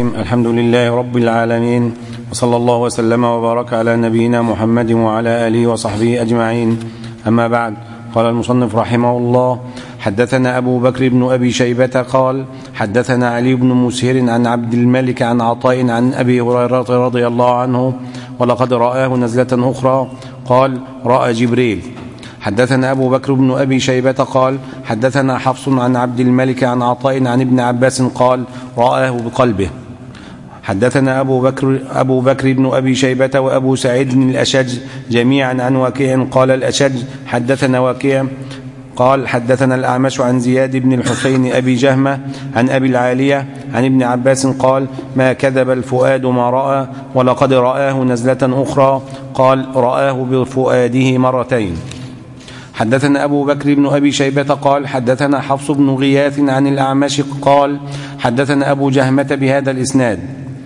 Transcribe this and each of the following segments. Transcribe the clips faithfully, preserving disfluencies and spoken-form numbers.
الرحيم. الحمد لله رب العالمين، وصلى الله وسلم وبارك على نبينا محمد وعلى آله وصحبه أجمعين. أما بعد، قال المصنف رحمه الله: حدثنا أبو بكر بن أبي شيبة قال حدثنا علي بن مسهر عن عبد الملك عن عطاء عن أبي هريرة رضي الله عنه ولقد رآه نزلة أخرى قال: رأى جبريل. حدثنا أبو بكر بن أبي شيبة قال حدثنا حفص عن عبد الملك عن عطاء عن ابن عباس قال: رآه بقلبه. حدثنا أبو بكر, أبو بكر بن أبي شيبة وأبو سعيد الأشج جميعا عن وكيع قال الأشج حدثنا وكيع قال حدثنا الأعمش عن زياد بن الحسين أبي جهمة عن أبي العالية عن ابن عباس قال: ما كذب الفؤاد ما رأى ولقد رآه نزلة أخرى قال: رآه بفؤاده مرتين. حدثنا أبو بكر بن أبي شيبة قال حدثنا حفص بن غياث عن الأعمش قال حدثنا أبو جهمة بهذا الإسناد.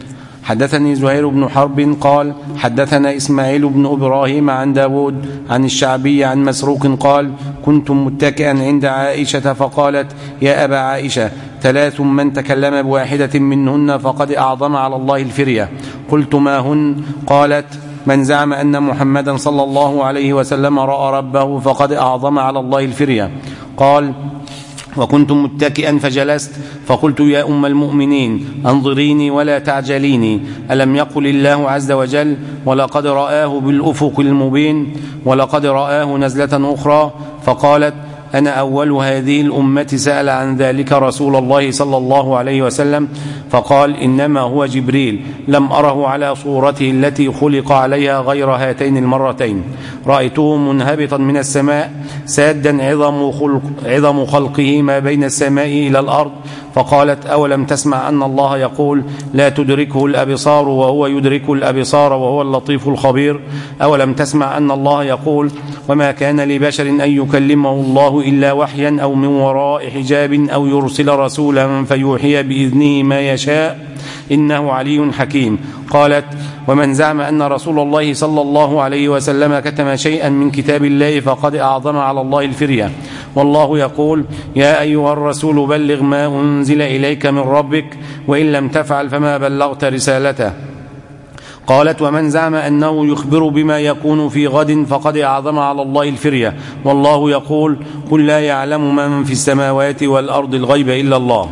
حدثني زهير بن حرب قال حدثنا إسماعيل بن إبراهيم عن داود عن الشعبي عن مسروق قال: كنت متكئا عند عائشة فقالت: يا أبا عائشة، ثلاث من تكلم بواحدة منهن فقد أعظم على الله الفرية. قلت: ما هن؟ قالت: من زعم أن محمدا صلى الله عليه وسلم رأى ربه فقد أعظم على الله الفرية. قال: وكنت متكئا فجلست فقلت: يا أم المؤمنين، أنظريني ولا تعجليني، ألم يقل الله عز وجل: ولقد رآه بالأفق المبين، ولقد رآه نزلة أخرى؟ فقالت: أنا أول هذه الأمة سأل عن ذلك رسول الله صلى الله عليه وسلم فقال: إنما هو جبريل، لم أره على صورته التي خلق عليها غير هاتين المرتين. رأيته منهبطا من السماء سادا عظم, خلق عظم خلقه ما بين السماء إلى الأرض. فقالت: أولم تسمع أن الله يقول: لا تدركه الأبصار وهو يدرك الأبصار وهو اللطيف الخبير؟ أولم تسمع أن الله يقول: وما كان لبشر أن يكلمه الله إلا وحيا أو من وراء حجاب أو يرسل رسولا فيوحي بإذنه ما يشاء، إنه علي حكيم. قالت: ومن زعم أن رسول الله صلى الله عليه وسلم كتم شيئا من كتاب الله فقد أعظم على الله الفرية. والله يقول: يا أيها الرسول بلغ ما أنزل إليك من ربك، وإن لم تفعل فما بلغت رسالته. قالت: ومن زعم أنه يخبر بما يكون في غد فقد أعظم على الله الفرية. والله يقول: قل لا يعلم من في السماوات والأرض الغيب إلا الله.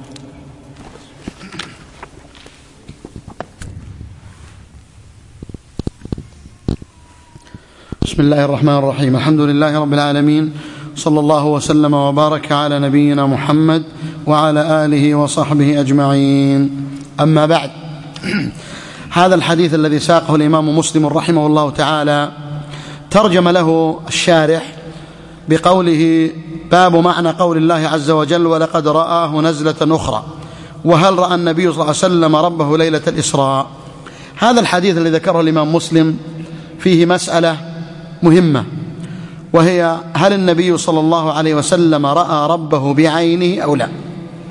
بسم الله الرحمن الرحيم. الحمد لله رب العالمين، صلى الله وسلم وبارك على نبينا محمد وعلى آله وصحبه أجمعين. أما بعد، هذا الحديث الذي ساقه الإمام مسلم رحمه الله تعالى ترجم له الشارح بقوله: باب معنى قول الله عز وجل: ولقد رآه نزلة أخرى، وهل رأى النبي صلى الله عليه وسلم ربه ليلة الإسراء؟ هذا الحديث الذي ذكره الإمام مسلم فيه مسألة مهمة، وهي: هل النبي صلى الله عليه وسلم رأى ربه بعينه أو لا؟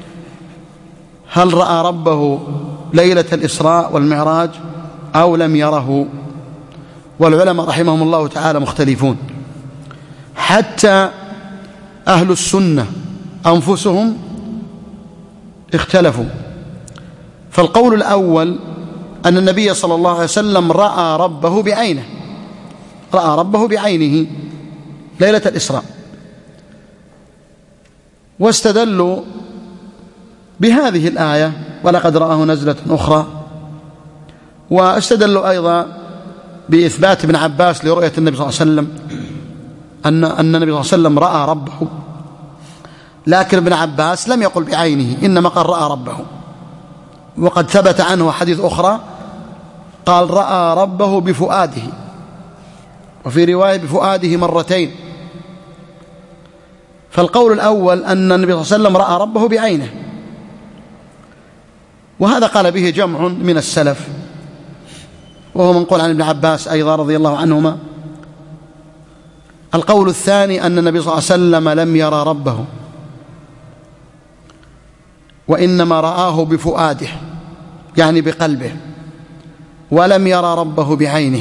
هل رأى ربه ليلة الإسراء والمعراج أو لم يره؟ والعلماء رحمهم الله تعالى مختلفون، حتى أهل السنة أنفسهم اختلفوا. فالقول الأول أن النبي صلى الله عليه وسلم رأى ربه بعينه، رأى ربه بعينه ليلة الإسراء، واستدلوا بهذه الآية: ولقد رآه نزلة أخرى. واستدلوا أيضا بإثبات ابن عباس لرؤية النبي صلى الله عليه وسلم، أن أن النبي صلى الله عليه وسلم رأى ربه، لكن ابن عباس لم يقل بعينه، إنما قال رأى ربه. وقد ثبت عنه حديث أخرى قال: رأى ربه بفؤاده، وفي رواية بفؤاده مرتين. فالقول الأول أن النبي صلى الله عليه وسلم رأى ربه بعينه، وهذا قال به جمع من السلف، وهو منقول عن ابن عباس أيضا رضي الله عنهما. القول الثاني أن النبي صلى الله عليه وسلم لم يرى ربه، وإنما رآه بفؤاده يعني بقلبه، ولم يرى ربه بعينه.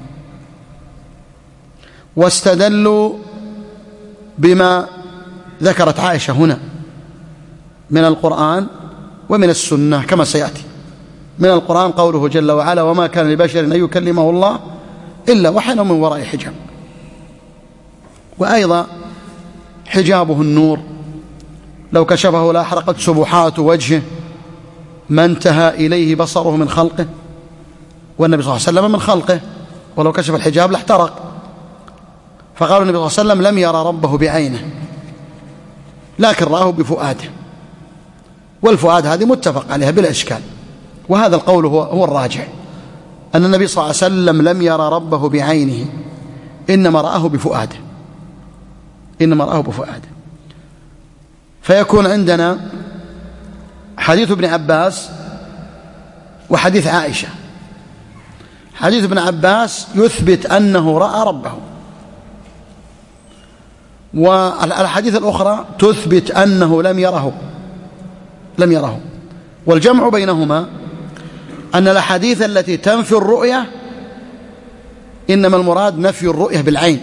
واستدلوا بما ذكرت عائشة هنا من القرآن ومن السنة كما سيأتي. من القرآن قوله جل وعلا: وما كان لبشر أن يكلمه الله إلا وحيا من وراء حجاب. وأيضا حجابه النور، لو كشفه لأحرقت سبحات وجهه ما انتهى إليه بصره من خلقه، والنبي صلى الله عليه وسلم من خلقه، ولو كشف الحجاب لاحترق. فقال النبي صلى الله عليه وسلم: لم يرى ربه بعينه لكن رآه بفؤاده. والفؤاد هذه متفق عليها بلا إشكال، وهذا القول هو, هو الراجح، أن النبي صلى الله عليه وسلم لم يرى ربه بعينه، إنما رآه بفؤاده، إنما رآه بفؤاده. فيكون عندنا حديث ابن عباس وحديث عائشة. حديث ابن عباس يثبت أنه رأى ربه، والحديث الأخرى تثبت أنه لم يره لم يره والجمع بينهما أن الأحاديث التي تنفي الرؤية إنما المراد نفي الرؤية بالعين،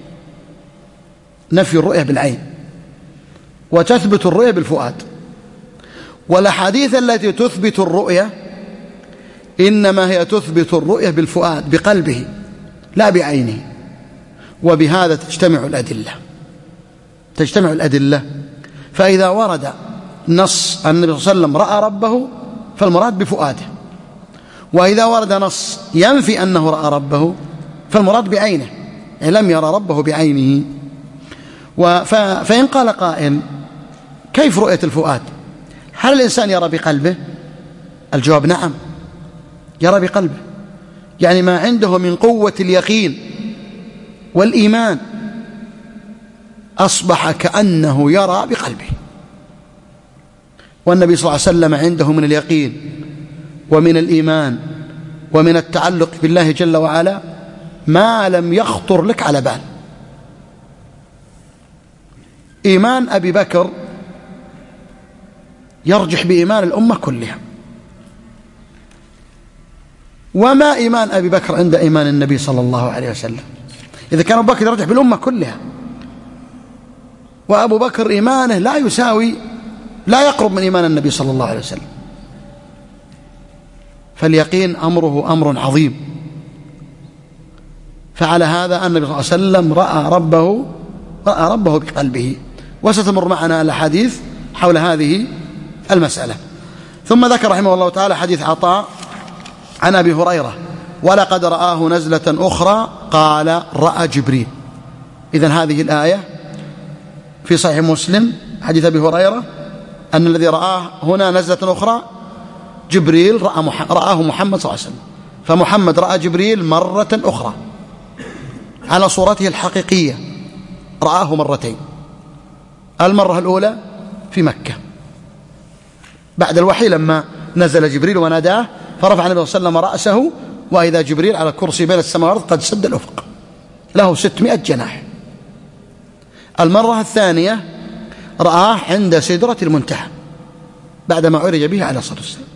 نفي الرؤية بالعين، وتثبت الرؤية بالفؤاد. والأحاديث التي تثبت الرؤية إنما هي تثبت الرؤية بالفؤاد بقلبه لا بعينه. وبهذا تجتمع الأدلة تجتمع الأدلة فإذا ورد نص أن النبي صلى الله عليه وسلم رأى ربه فالمراد بفؤاده، وإذا ورد نص ينفي أنه رأى ربه فالمراد بعينه، يعني لم يرى ربه بعينه. فإن قال قائل: كيف رؤية الفؤاد؟ هل الإنسان يرى بقلبه؟ الجواب: نعم، يرى بقلبه، يعني ما عنده من قوة اليقين والإيمان أصبح كأنه يرى بقلبه. والنبي صلى الله عليه وسلم عنده من اليقين ومن الإيمان ومن التعلق بالله جل وعلا ما لم يخطر لك على بال. إيمان أبي بكر يرجح بإيمان الأمة كلها، وما إيمان أبي بكر عند إيمان النبي صلى الله عليه وسلم. إذا كان أبو بكر يرجح بالأمة كلها، وأبو بكر إيمانه لا يساوي لا يقرب من إيمان النبي صلى الله عليه وسلم. فاليقين أمره أمر عظيم. فعلى هذا النبي صلى الله عليه وسلم رأى ربه رأى ربه بقلبه، وستمر معنا الحديث حول هذه المسألة. ثم ذكر رحمه الله تعالى حديث عطاء عن أبي هريرة: ولقد رآه نزلة أخرى قال رأى جبريل. إذن هذه الآية في صحيح مسلم حديث أبي هريرة أن الذي رآه هنا نزلة أخرى جبريل رأى محمد رآه محمد صلى الله عليه وسلم. فمحمد رأى جبريل مرة أخرى على صورته الحقيقية، رآه مرتين. المرة الأولى في مكة بعد الوحي لما نزل جبريل وناداه فرفع النبي صلى الله عليه وسلم رأسه وإذا جبريل على كرسي بين السماوات قد سد الأفق له ستمائة جناح. المرة الثانية رآه عند سدرة المنتهى بعدما عرج به على صدر السماء.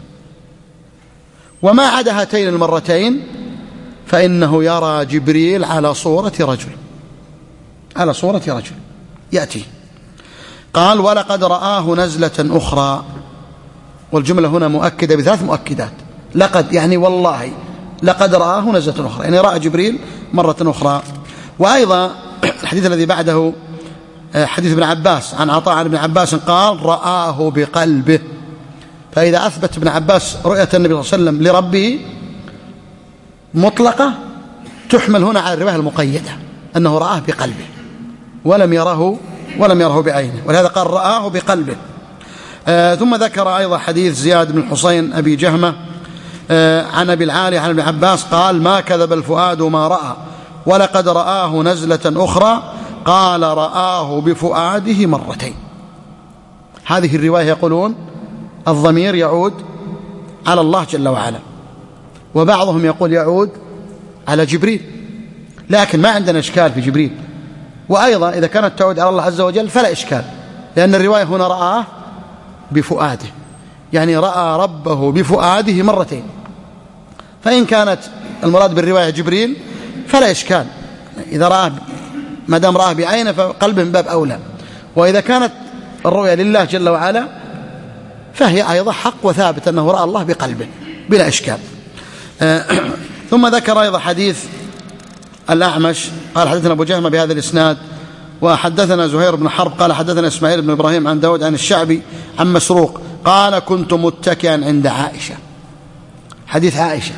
وما عدا هاتين المرتين فإنه يرى جبريل على صورة رجل على صورة رجل يأتي. قال: ولقد رآه نزلة أخرى، والجملة هنا مؤكدة بثلاث مؤكدات. لقد يعني والله، لقد رآه نزلة أخرى يعني رأى جبريل مرة أخرى. وأيضا الحديث الذي بعده حديث ابن عباس عن عطاء عن ابن عباس قال: رآه بقلبه. فإذا أثبت ابن عباس رؤية النبي صلى الله عليه وسلم لربه مطلقة تحمل هنا على الرواية المقيدة أنه رآه بقلبه ولم يره ولم يره بعينه، ولهذا قال رآه بقلبه. آه ثم ذكر أيضا حديث زياد بن الحصين أبي جهمة آه عن أبي العالي عن ابن عباس قال: ما كذب الفؤاد ما رأى ولقد رآه نزلة أخرى قال رآه بفؤاده مرتين. هذه الرواية يقولون الضمير يعود على الله جل وعلا، وبعضهم يقول يعود على جبريل، لكن ما عندنا إشكال في جبريل. وأيضا إذا كانت تعود على الله عز وجل فلا إشكال، لأن الرواية هنا رآه بفؤاده، يعني رأى ربه بفؤاده مرتين. فإن كانت المراد بالرواية جبريل فلا إشكال، إذا رآه ما دام رآه بعينه فقلبه من باب أولى. وإذا كانت الرؤية لله جل وعلا فهي أيضا حق وثابت أنه رأى الله بقلبه بلا إشكال. ثم ذكر أيضا حديث الأعمش قال حدثنا أبو جهمة بهذا الإسناد، وحدثنا زهير بن حرب قال حدثنا إسماعيل بن إبراهيم عن داود عن الشعبي عن مسروق قال كنت متكئا عند عائشة. حديث عائشة،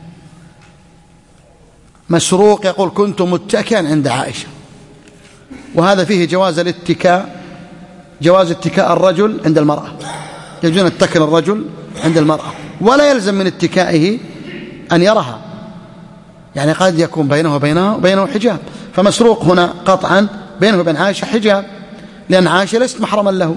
مسروق يقول كنت متكئا عند عائشة، وهذا فيه جواز الاتكاء، جواز اتكاء الرجل عند المرأة، يجوز أن يتكئ الرجل عند المرأة ولا يلزم من اتكائه أن يرها، يعني قد يكون بينه وبينها وبينه حجاب. فمسروق هنا قطعا بينه وبين عائشة حجاب، لأن عائشة ليست محرما له.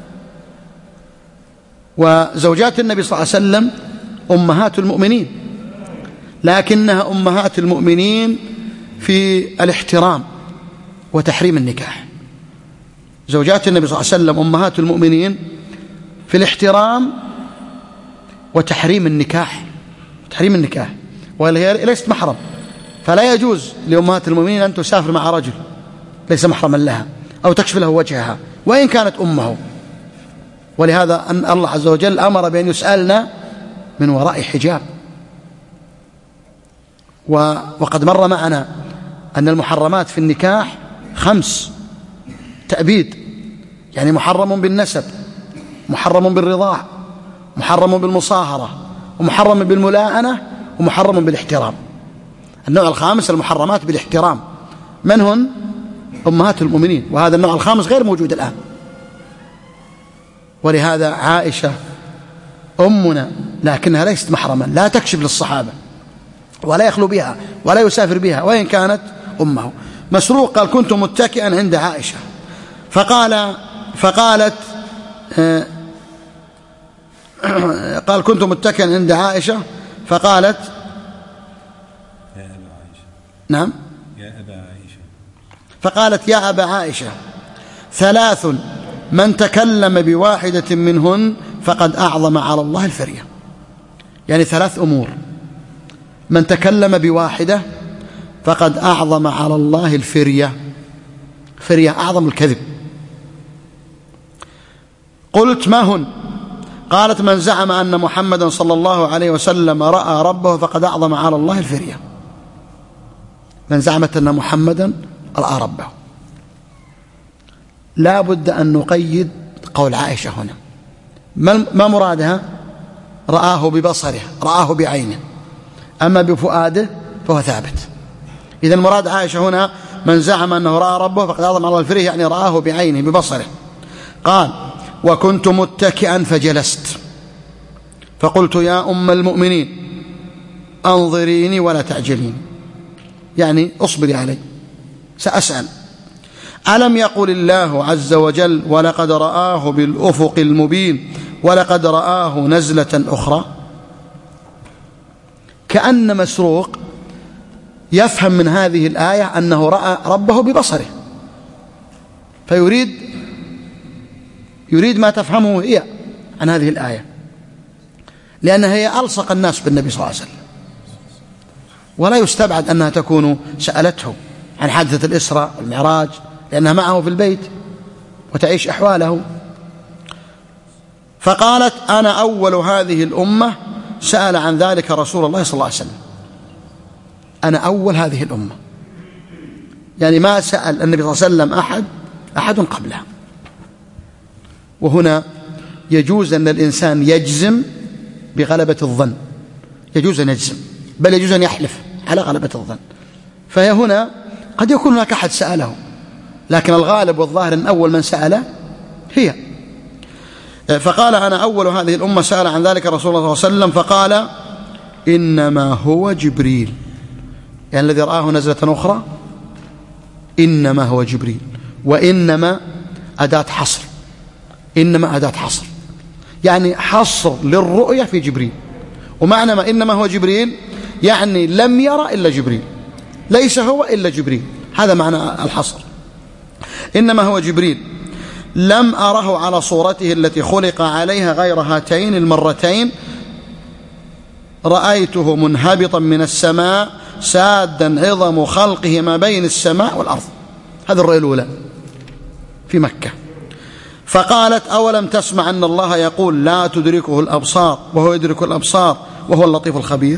وزوجات النبي صلى الله عليه وسلم أمهات المؤمنين، لكنها أمهات المؤمنين في الاحترام وتحريم النكاح. زوجات النبي صلى الله عليه وسلم أمهات المؤمنين في الاحترام وتحريم النكاح، تحريم النكاح، وهي ليست محرم، فلا يجوز لأمهات المؤمنين أن تسافر مع رجل ليس محرما لها أو تكشف له وجهها وإن كانت أمه. ولهذا أن الله عز وجل أمر بأن يسألنا من وراء حجاب. وقد مر معنا أن المحرمات في النكاح خمس تأبيد، يعني محرم بالنسب، محرم بالرضاع، محرم بالمصاهرة، ومحرم بالملاعنة، ومحرم بالاحترام. النوع الخامس المحرمات بالاحترام، من هن؟ أمهات المؤمنين، وهذا النوع الخامس غير موجود الآن. ولهذا عائشة أمنا لكنها ليست محرما، لا تكشف للصحابة ولا يخلو بها ولا يسافر بها وإن كانت أمه. مسروق قال كنت متكئا عند عائشة فقال فقالت قال كنت متكئا عند عائشة فقالت يا أبا عائشة. نعم يا أبا عائشة. فقالت يا أبا عائشة ثلاث من تكلم بواحدة منهن فقد أعظم على الله الفرية. يعني ثلاث أمور، من تكلم بواحدة فقد أعظم على الله الفرية، فرية أعظم الكذب. قلت ما هن؟ قالت من زعم أن محمدا صلى الله عليه وسلم رأى ربه فقد أعظم على الله الفرية. من زعمت أن محمدا رأى ربه. لا بد أن نقيد قول عائشة هنا، ما مرادها؟ رآه ببصره، رآه بعينه، أما بفؤاده فهو ثابت. إذن مراد عائشة هنا من زعم أنه رأى ربه فقد أعظم على الله الفرية، يعني رآه بعينه ببصره. قال وكنت متكئا فجلست فقلت يا أم المؤمنين أنظريني ولا تعجليني، يعني أصبري علي سأسأل. ألم يقل الله عز وجل ولقد رآه بالأفق المبين ولقد رآه نزلة أخرى؟ كأن مسروق يفهم من هذه الآية أنه رأى ربه ببصره، فيريد يريد ما تفهمه هي عن هذه الآية، لأنها هي ألصق الناس بالنبي صلى الله عليه وسلم، ولا يستبعد أنها تكون سألته عن حادثة الإسراء والمعراج لأنها معه في البيت وتعيش أحواله. فقالت أنا أول هذه الأمة سأل عن ذلك رسول الله صلى الله عليه وسلم. أنا أول هذه الأمة، يعني ما سأل النبي صلى الله عليه وسلم أحد أحد قبلها. وهنا يجوز أن الإنسان يجزم بغلبة الظن، يجوز أن يجزم، بل يجوز أن يحلف على غلبة الظن. فهي هنا قد يكون هناك أحد سأله، لكن الغالب والظاهر أن أول من سأله هي. فقال أنا أول هذه الأمة سأل عن ذلك رسول الله صلى الله عليه وسلم فقال إنما هو جبريل، يعني الذي رآه نزلة أخرى إنما هو جبريل. وإنما أداة حصر، إنما أداة حصر، يعني حصر للرؤية في جبريل. ومعنى ما إنما هو جبريل يعني لم يرى إلا جبريل، ليس هو إلا جبريل، هذا معنى الحصر. إنما هو جبريل لم أره على صورته التي خلق عليها غير هاتين المرتين، رأيته منهبطا من السماء سادا عظم خلقه ما بين السماء والأرض. هذه الرؤية الأولى في مكة. فقالت أولم تسمع أن الله يقول لا تدركه الأبصار وهو يدرك الأبصار وهو اللطيف الخبير.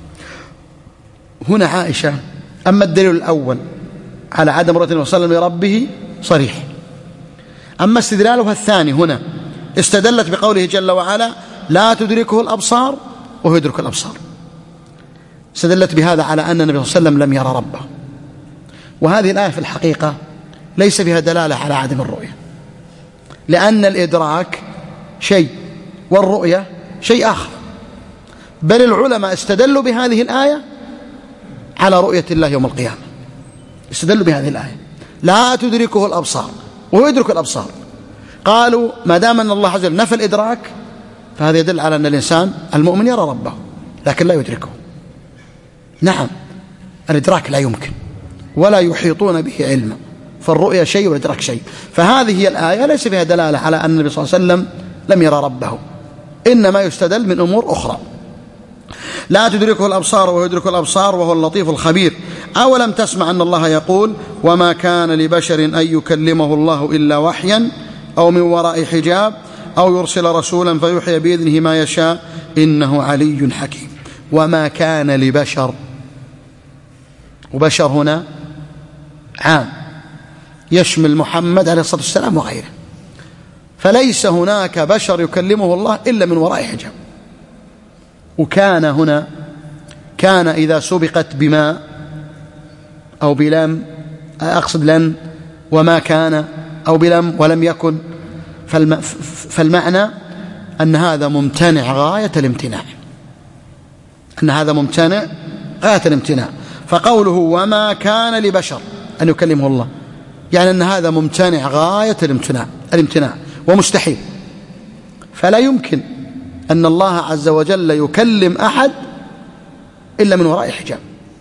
هنا عائشة، أما الدليل الأول على عدم رؤية النبي صلى الله عليه وسلم لربه صريح، أما استدلالها الثاني هنا استدلت بقوله جل وعلا لا تدركه الأبصار وهو يدرك الأبصار، استدلت بهذا على أن النبي صلى الله عليه وسلم لم يرى ربه. وهذه الآية في الحقيقة ليس فيها دلالة على عدم الرؤية، لأن الإدراك شيء والرؤية شيء آخر، بل العلماء استدلوا بهذه الآية على رؤية الله يوم القيامة، استدلوا بهذه الآية لا تدركه الأبصار وهو يدرك الأبصار. قالوا ما دام أن الله عز وجل نفى الإدراك فهذا يدل على أن الإنسان المؤمن يرى ربه لكن لا يدركه. نعم الإدراك لا يمكن ولا يحيطون به علما، فالرؤية شيء والإدراك شيء. فهذه هي الآية ليس فيها دلالة على أن النبي صلى الله عليه وسلم لم يرى ربه، إنما يستدل من أمور أخرى. لا تدركه الأبصار وهو يدرك الأبصار وهو اللطيف الخبير. أولم تسمع أن الله يقول وما كان لبشر أن يكلمه الله إلا وحيا أو من وراء حجاب أو يرسل رسولا فيوحي بإذنه ما يشاء إنه علي حكيم. وما كان لبشر، وبشر هنا عام يشمل محمد عليه الصلاة والسلام وغيره، فليس هناك بشر يكلمه الله إلا من وراء حجاب. وكان هنا كان إذا سبقت بما أو بلم، أقصد لن، وما كان أو بلم ولم يكن، فالمعنى أن هذا ممتنع غاية الامتناع، أن هذا ممتنع غاية الامتناع. فقوله وما كان لبشر أن يكلمه الله يعني أن هذا ممتنع غاية الامتناع الامتناع ومستحيل، فلا يمكن أن الله عز وجل يكلم أحد إلا من وراء حجاب.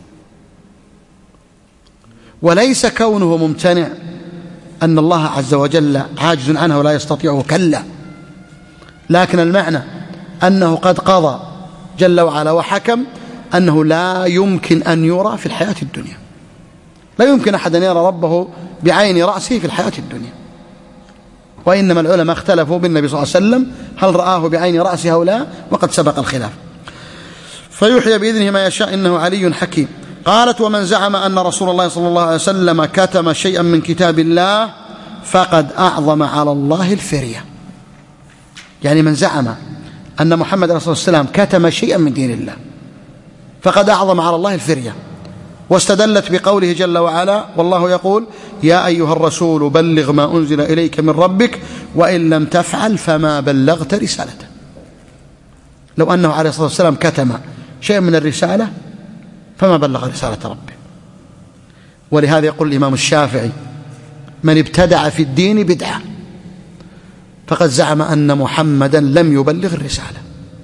وليس كونه ممتنع أن الله عز وجل عاجز عنه ولا يستطيعه، كلا، لكن المعنى أنه قد قضى جل وعلا وحكم أنه لا يمكن أن يرى في الحياة الدنيا، لا يمكن أحد أن يرى ربه بعين رأسه في الحياة الدنيا. وإنما العلماء اختلفوا بالنبي صلى الله عليه وسلم هل رآه بعين رأسه أو لا، وقد سبق الخلاف. فيوحي بإذنه ما يشاء إنه علي حكيم. قالت ومن زعم أن رسول الله صلى الله عليه وسلم كتم شيئا من كتاب الله فقد أعظم على الله الفرية. يعني من زعم أن محمد عليه الصلاة والسلام كتم شيئا من دين الله فقد أعظم على الله الفرية. واستدلت بقوله جل وعلا والله يقول يا أيها الرسول بلغ ما أنزل إليك من ربك وإن لم تفعل فما بلغت رسالته. لو أنه عليه الصلاة والسلام كتم شيئا من الرسالة فما بلغ رسالة ربه. ولهذا يقول الإمام الشافعي من ابتدع في الدين بدعة فقد زعم أن محمدا لم يبلغ الرسالة،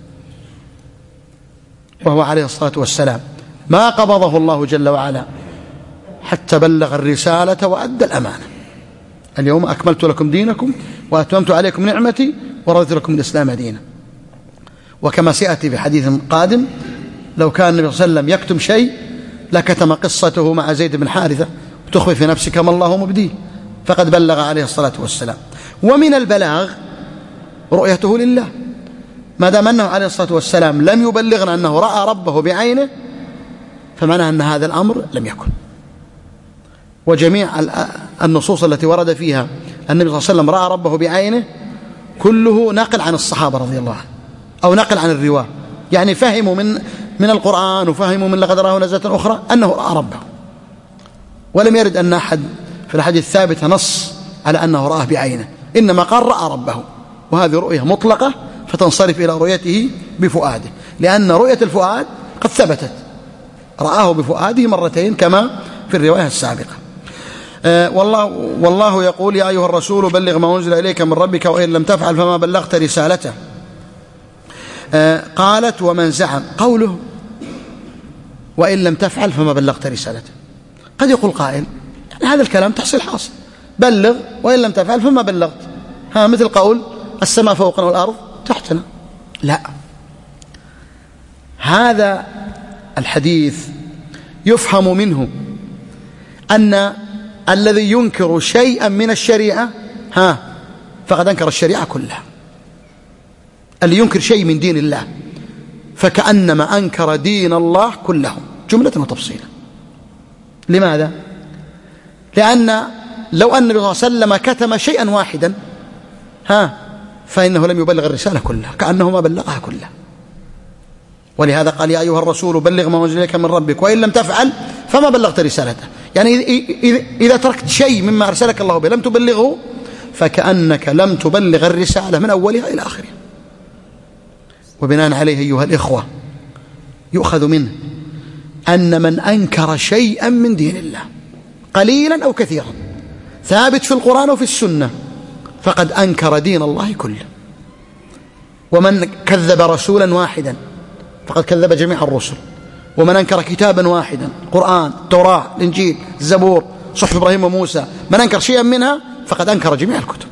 وهو عليه الصلاة والسلام ما قبضه الله جل وعلا حتى بلغ الرسالة وأدى الأمانة. اليوم أكملت لكم دينكم وأتممت عليكم نعمتي ورضيت لكم الإسلام دينا. وكما سيأتي في حديث قادم لو كان النبي صلى الله عليه وسلم يكتم شيء لكتم قصته مع زيد بن حارثة وتخفي في نفسك ما الله مبديه، فقد بلغ عليه الصلاة والسلام. ومن البلاغ رؤيته لله، ما دام أنه عليه الصلاة والسلام لم يبلغنا أنه رأى ربه بعينه فمعنى أن هذا الأمر لم يكن. وجميع النصوص التي ورد فيها النبي صلى الله عليه وسلم رأى ربه بعينه كله نقل عن الصحابة رضي الله عنهم أو نقل عن الرواة، يعني فهموا من من القرآن وفهموا من لقد رآه نزلة أخرى أنه رأى ربه، ولم يرد أن أحد في الحديث الثابت نص على أنه رآه بعينه، إنما قال رأى ربه، وهذه رؤية مطلقة فتنصرف إلى رؤيته بفؤاده، لأن رؤية الفؤاد قد ثبتت، رآه بفؤاده مرتين كما في الرواية السابقة. آه والله, والله يقول يا أيها الرسول بلغ ما أنزل إليك من ربك وإن لم تفعل فما بلغت رسالته. آه قالت ومن زعم، قوله وإن لم تفعل فما بلغت رسالته، قد يقول قائل يعني هذا الكلام تحصيل حاصل، بلغ وإن لم تفعل فما بلغت، ها مثل قول السماء فوقنا والأرض تحتنا. لا، هذا الحديث يفهم منه أن الذي ينكر شيئا من الشريعة ها فقد أنكر الشريعة كلها. اللي ينكر شيء من دين الله فكأنما أنكر دين الله كله جملة وتفصيلا. لماذا؟ لأن لو أن النبي صلى الله عليه وسلم كتم شيئا واحدا ها فإنه لم يبلغ الرسالة كلها، كأنه ما بلغها كلها. ولهذا قال يا أيها الرسول بلغ ما أنزل إليك من ربك وإن لم تفعل فما بلغت رسالته. يعني إذا تركت شيء مما أرسلك الله به لم تبلغه فكأنك لم تبلغ الرسالة من أولها إلى آخرها. وبناء عليه أيها الإخوة يؤخذ منه أن من أنكر شيئا من دين الله قليلا أو كثيرا ثابت في القرآن وفي السنة فقد أنكر دين الله كله. ومن كذب رسولا واحدا فقد كذب جميع الرسل. ومن أنكر كتابا واحدا قرآن التوراة الإنجيل الزبور صحف إبراهيم وموسى من أنكر شيئا منها فقد أنكر جميع الكتب.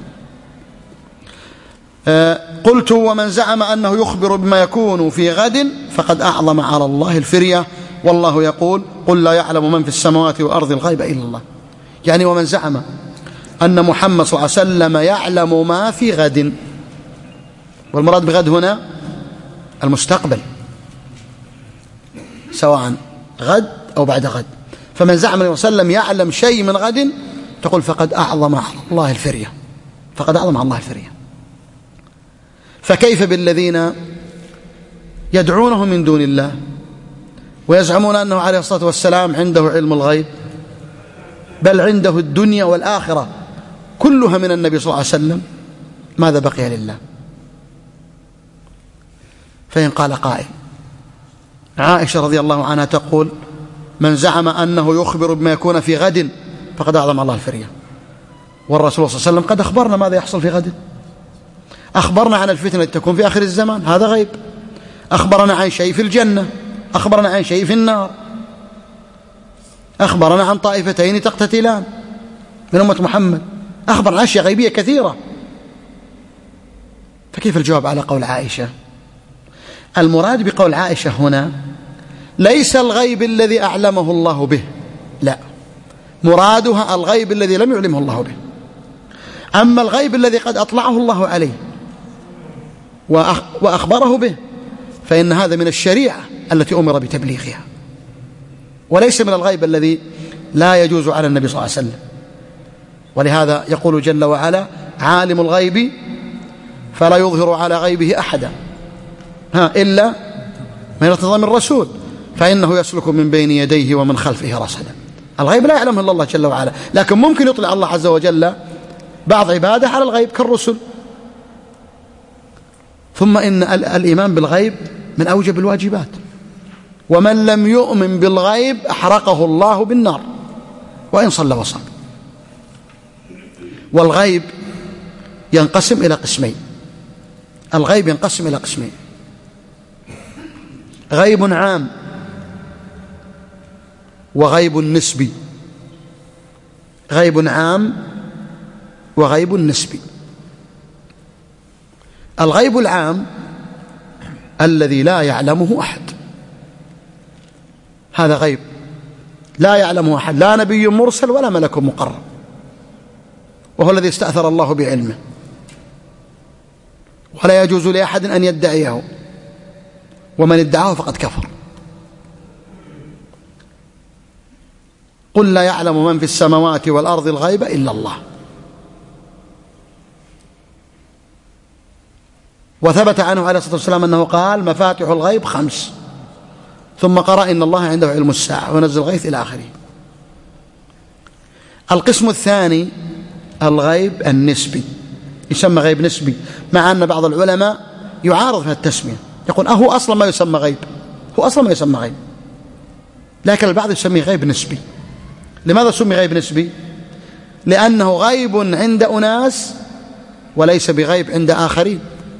أه قلت ومن زعم أنه يخبر بما يكون في غد فقد أعظم على الله الفرية والله يقول قل لا يعلم من في السماوات والأرض الغيب إلا الله. يعني ومن زعم أن محمد صلى الله عليه وسلم يعلم ما في غد، والمراد بغد هنا المستقبل سواء غد أو بعد غد. فمن زعم أنه صلى الله عليه وسلم يعلم شيء من غد تقول فقد أعظم على الله الفرية، فقد أعظم على الله الفرية. فكيف بالذين يدعونه من دون الله ويزعمون أنه عليه الصلاة والسلام عنده علم الغيب، بل عنده الدنيا والآخرة كلها من النبي صلى الله عليه وسلم؟ ماذا بقي لله؟ فإن قال قائل عائشة رضي الله عنها تقول من زعم أنه يخبر بما يكون في غد فقد أعظم الله الفرية، والرسول صلى الله عليه وسلم قد أخبرنا ماذا يحصل في غد، أخبرنا عن الفتنة التي تكون في آخر الزمان هذا غيب، أخبرنا عن شيء في الجنة، أخبرنا عن شيء في النار، أخبرنا عن طائفتين تقتتلان من أمة محمد، أخبرنا عن أشياء غيبية كثيرة. فكيف الجواب على قول عائشة؟ المراد بقول عائشة هنا ليس الغيب الذي أعلمه الله به، لا، مرادها الغيب الذي لم يعلمه الله به. أما الغيب الذي قد أطلعه الله عليه وأخبره به فإن هذا من الشريعة التي أمر بتبليغها، وليس من الغيب الذي لا يجوز على النبي صلى الله عليه وسلم. ولهذا يقول جل وعلا عالم الغيب فلا يظهر على غيبه أحدا ها إلا من ارتضى من الرسول فإنه يسلك من بين يديه ومن خلفه رصدا. الغيب لا يعلمه إلا الله جل وعلا، لكن ممكن يطلع الله عز وجل بعض عباده على الغيب كالرسل. ثم إن الإيمان بالغيب من أوجب الواجبات، ومن لم يؤمن بالغيب أحرقه الله بالنار وإن صلى وصام. والغيب ينقسم إلى قسمين، الغيب ينقسم إلى قسمين: غيب عام وغيب نسبي. غيب عام وغيب نسبي. الغيب العام الذي لا يعلمه أحد، هذا غيب لا يعلمه أحد، لا نبي مرسل ولا ملك مقرب، وهو الذي استأثر الله بعلمه، ولا يجوز لأحد أن يدعيه، ومن ادعاه فقد كفر. قل لا يعلم من في السماوات والأرض الغيب إلا الله. وثبت عنه عليه الصلاة والسلام أنه قال مفاتح الغيب خمس، ثم قرأ إن الله عنده علم الساعة ونزل الغيث إلى آخره. القسم الثاني الغيب النسبي، يسمى غيب نسبي، مع أن بعض العلماء يعارض في التسمية، يقول أهو أصلا ما يسمى غيب، هو أصلا ما يسمى غيب، لكن البعض يسميه غيب نسبي. لماذا سمي غيب نسبي؟ لأنه غيب عند أناس وليس بغيب عند آخرين.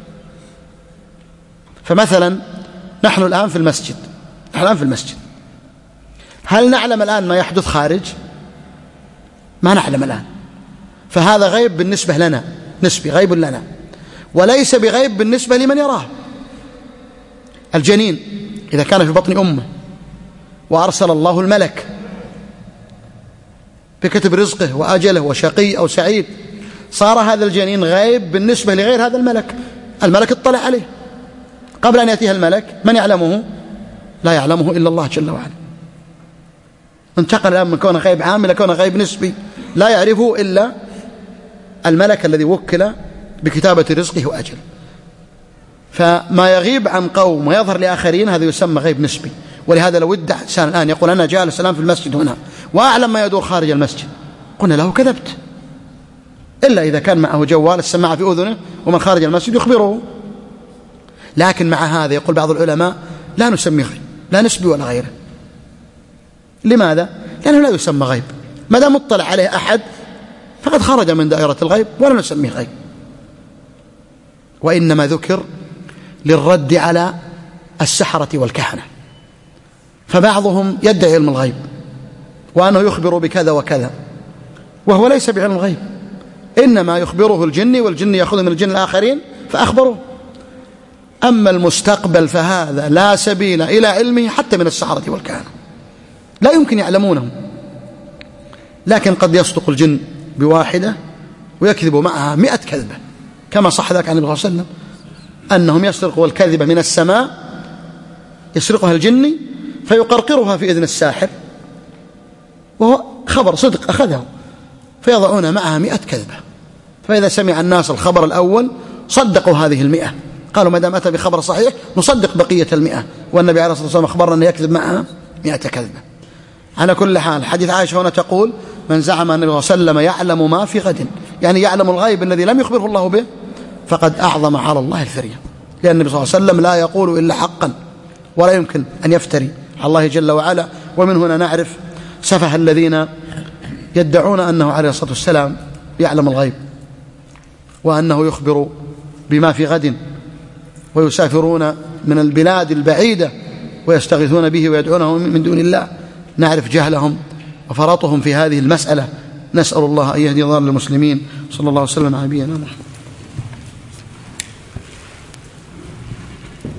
فمثلا نحن الآن في المسجد، نحن الآن في المسجد، هل نعلم الآن ما يحدث خارج؟ ما نعلم الآن، فهذا غيب بالنسبة لنا، نسبي، غيب لنا، وليس بغيب بالنسبة لمن يراه. الجنين إذا كان في بطن أمه وأرسل الله الملك بكتب رزقه وأجله وشقي أو سعيد، صار هذا الجنين غيب بالنسبة لغير هذا الملك، الملك اطلع عليه قبل أن يأتيها الملك من يعلمه؟ لا يعلمه إلا الله جل وعلا. انتقل الآن من كونه غيب عام إلى كونه غيب نسبي لا يعرفه إلا الملك الذي وكل بكتابة رزقه وأجله. فما يغيب عن قوم ويظهر لآخرين هذا يسمى غيب نسبي. ولهذا لو ادعى إنسان الآن يقول أنا جالس الآن في المسجد هنا وأعلم ما يدور خارج المسجد، قلنا له كذبت، إلا إذا كان معه جوال السماعة في أذنه ومن خارج المسجد يخبره. لكن مع هذا يقول بعض العلماء لا نسمي غيب، لا نسبي ولا غيره. لماذا؟ لأنه لا يسمى غيب، ما دام مطلع عليه أحد فقد خرج من دائرة الغيب ولا نسميه غيب. وإنما ذكر للرد على السحرة والكهنة، فبعضهم يدعي علم الغيب وأنه يخبر بكذا وكذا وهو ليس بعلم الغيب، إنما يخبره الجن والجن يأخذ من الجن الآخرين فأخبروه. أما المستقبل فهذا لا سبيل إلى علمه حتى من السحرة والكهنة، لا يمكن يعلمونه. لكن قد يصدق الجن بواحدة ويكذب معها مئة كذبة، كما صح ذلك عن النبي صلى الله عليه وسلم أنهم يسرقوا الكذبة من السماء، يسرقها الجن فيقرقرها في إذن الساحر وهو خبر صدق أخذه، فيضعون معها مئة كذبة. فإذا سمع الناس الخبر الأول صدقوا هذه المئة، قالوا ما دام أتى بخبر صحيح نصدق بقية المئة، والنبي عليه الصلاة والسلام أخبرنا أنه يكذب معها مئة كذبة. على كل حال حديث عائشة هنا تقول من زعم أن النبي صلى الله عليه وسلم يعلم ما في غد، يعني يعلم الغيب الذي لم يخبره الله به، فقد أعظم على الله الفرية، لأن النبي صلى الله عليه وسلم لا يقول إلا حقا ولا يمكن أن يفتري على الله جل وعلا. ومن هنا نعرف سفه الذين يدعون أنه عليه الصلاة والسلام يعلم الغيب وأنه يخبر بما في غد، ويسافرون من البلاد البعيدة ويستغيثون به ويدعونه من دون الله. نعرف جهلهم وفرطهم في هذه المسألة. نسأل الله أن يهدي ضال المسلمين. صلى الله عليه وسلم على نبينا محمد.